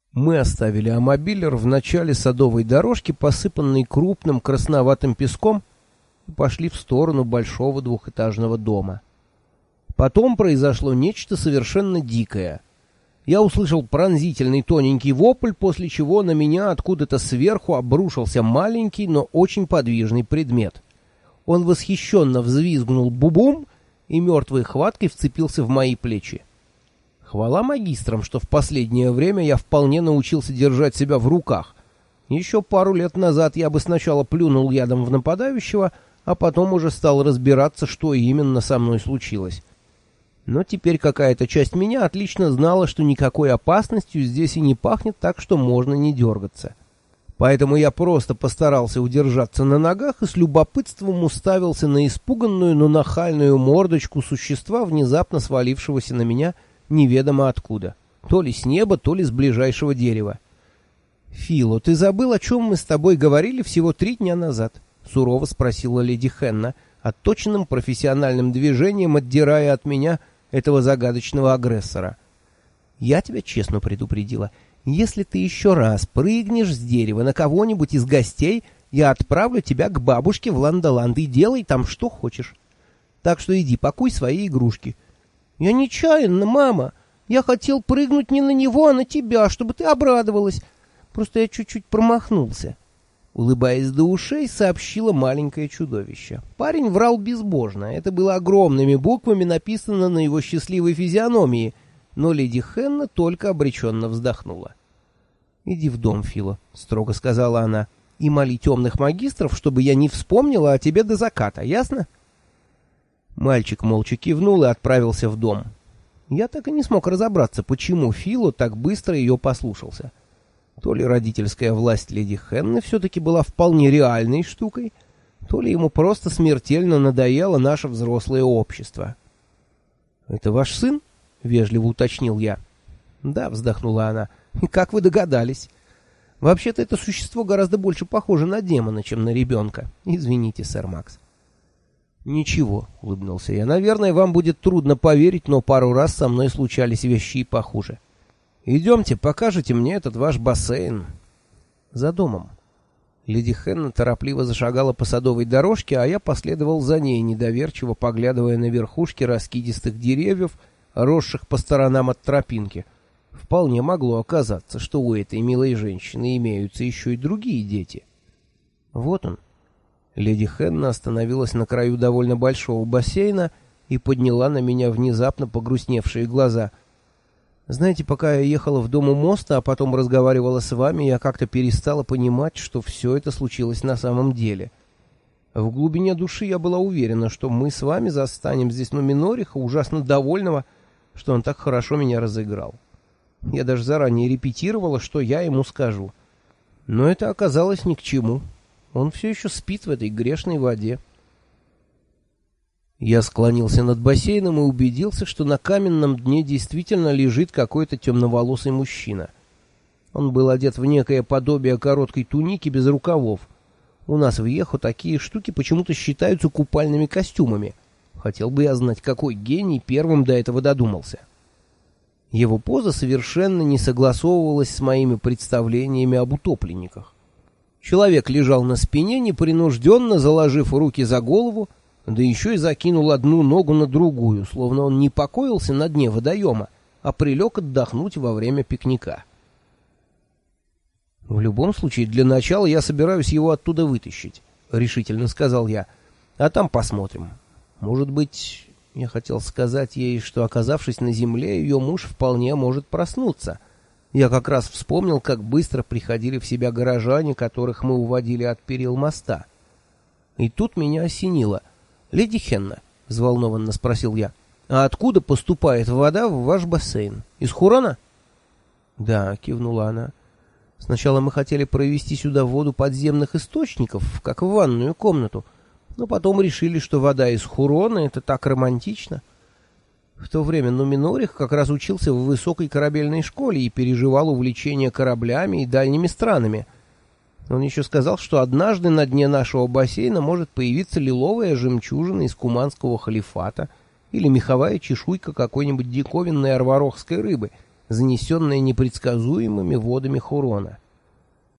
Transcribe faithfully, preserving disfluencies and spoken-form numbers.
Мы оставили амобилер в начале садовой дорожки, посыпанной крупным красноватым песком, и пошли в сторону большого двухэтажного дома. Потом произошло нечто совершенно дикое. Я услышал пронзительный тоненький вопль, после чего на меня откуда-то сверху обрушился маленький, но очень подвижный предмет. Он восхищенно взвизгнул бубум и мертвой хваткой вцепился в мои плечи. Хвала магистрам, что в последнее время я вполне научился держать себя в руках. Еще пару лет назад я бы сначала плюнул ядом в нападающего, а потом уже стал разбираться, что именно со мной случилось. Но теперь какая-то часть меня отлично знала, что никакой опасностью здесь и не пахнет, так что можно не дергаться. Поэтому я просто постарался удержаться на ногах и с любопытством уставился на испуганную, но нахальную мордочку существа, внезапно свалившегося на меня неведомо откуда. То ли с неба, то ли с ближайшего дерева. «Фило, ты забыл, о чем мы с тобой говорили всего три дня назад?» — сурово спросила леди Хенна, отточенным профессиональным движением отдирая от меня этого загадочного агрессора. «Я тебя честно предупредила. Если ты еще раз прыгнешь с дерева на кого-нибудь из гостей, я отправлю тебя к бабушке в Ландоланд и делай там что хочешь. Так что иди, пакуй свои игрушки». «Я нечаянно, мама. Я хотел прыгнуть не на него, а на тебя, чтобы ты обрадовалась. Просто я чуть-чуть промахнулся». Улыбаясь до ушей, сообщило маленькое чудовище. Парень врал безбожно. Это было огромными буквами написано на его счастливой физиономии, но леди Хенна только обреченно вздохнула. «Иди в дом, Фило», — строго сказала она, — «и моли темных магистров, чтобы я не вспомнила о тебе до заката, ясно?» Мальчик молча кивнул и отправился в дом. Я так и не смог разобраться, почему Фило так быстро ее послушался. То ли родительская власть леди Хенны все-таки была вполне реальной штукой, то ли ему просто смертельно надоело наше взрослое общество. «Это ваш сын?» — вежливо уточнил я. «Да», — вздохнула она, — «и как вы догадались? Вообще-то это существо гораздо больше похоже на демона, чем на ребенка. Извините, сэр Макс». «Ничего», — улыбнулся я, — «наверное, вам будет трудно поверить, но пару раз со мной случались вещи и похуже. Идемте, покажете мне этот ваш бассейн». «За домом». Леди Хенна торопливо зашагала по садовой дорожке, а я последовал за ней, недоверчиво поглядывая на верхушки раскидистых деревьев, росших по сторонам от тропинки. Вполне могло оказаться, что у этой милой женщины имеются еще и другие дети. Вот он. Леди Хенна остановилась на краю довольно большого бассейна и подняла на меня внезапно погрустневшие глаза. «Знаете, пока я ехала в дом у моста, а потом разговаривала с вами, я как-то перестала понимать, что все это случилось на самом деле. В глубине души я была уверена, что мы с вами застанем здесь Нуминориха, ужасно довольного, что он так хорошо меня разыграл. Я даже заранее репетировала, что я ему скажу. Но это оказалось ни к чему. Он все еще спит в этой грешной воде». Я склонился над бассейном и убедился, что на каменном дне действительно лежит какой-то темноволосый мужчина. Он был одет в некое подобие короткой туники без рукавов. У нас в Ехо такие штуки почему-то считаются купальными костюмами. Хотел бы я знать, какой гений первым до этого додумался. Его поза совершенно не согласовывалась с моими представлениями об утопленниках. Человек лежал на спине, непринужденно заложив руки за голову, да еще и закинул одну ногу на другую, словно он не покоился на дне водоема, а прилег отдохнуть во время пикника. «В любом случае, для начала я собираюсь его оттуда вытащить», — решительно сказал я. «А там посмотрим. Может быть, я хотел сказать ей, что, оказавшись на земле, ее муж вполне может проснуться. Я как раз вспомнил, как быстро приходили в себя горожане, которых мы уводили от перил моста. И тут меня осенило. «Леди Хенна», — взволнованно спросил я, — «а откуда поступает вода в ваш бассейн? Из Хурона?» «Да», — кивнула она. «Сначала мы хотели провести сюда воду подземных источников, как в ванную комнату, но потом решили, что вода из Хурона — это так романтично. В то время Нуминорих как раз учился в высокой корабельной школе и переживал увлечение кораблями и дальними странами. Он еще сказал, что однажды на дне нашего бассейна может появиться лиловая жемчужина из куманского халифата или меховая чешуйка какой-нибудь диковинной арварохской рыбы, занесенная непредсказуемыми водами Хурона.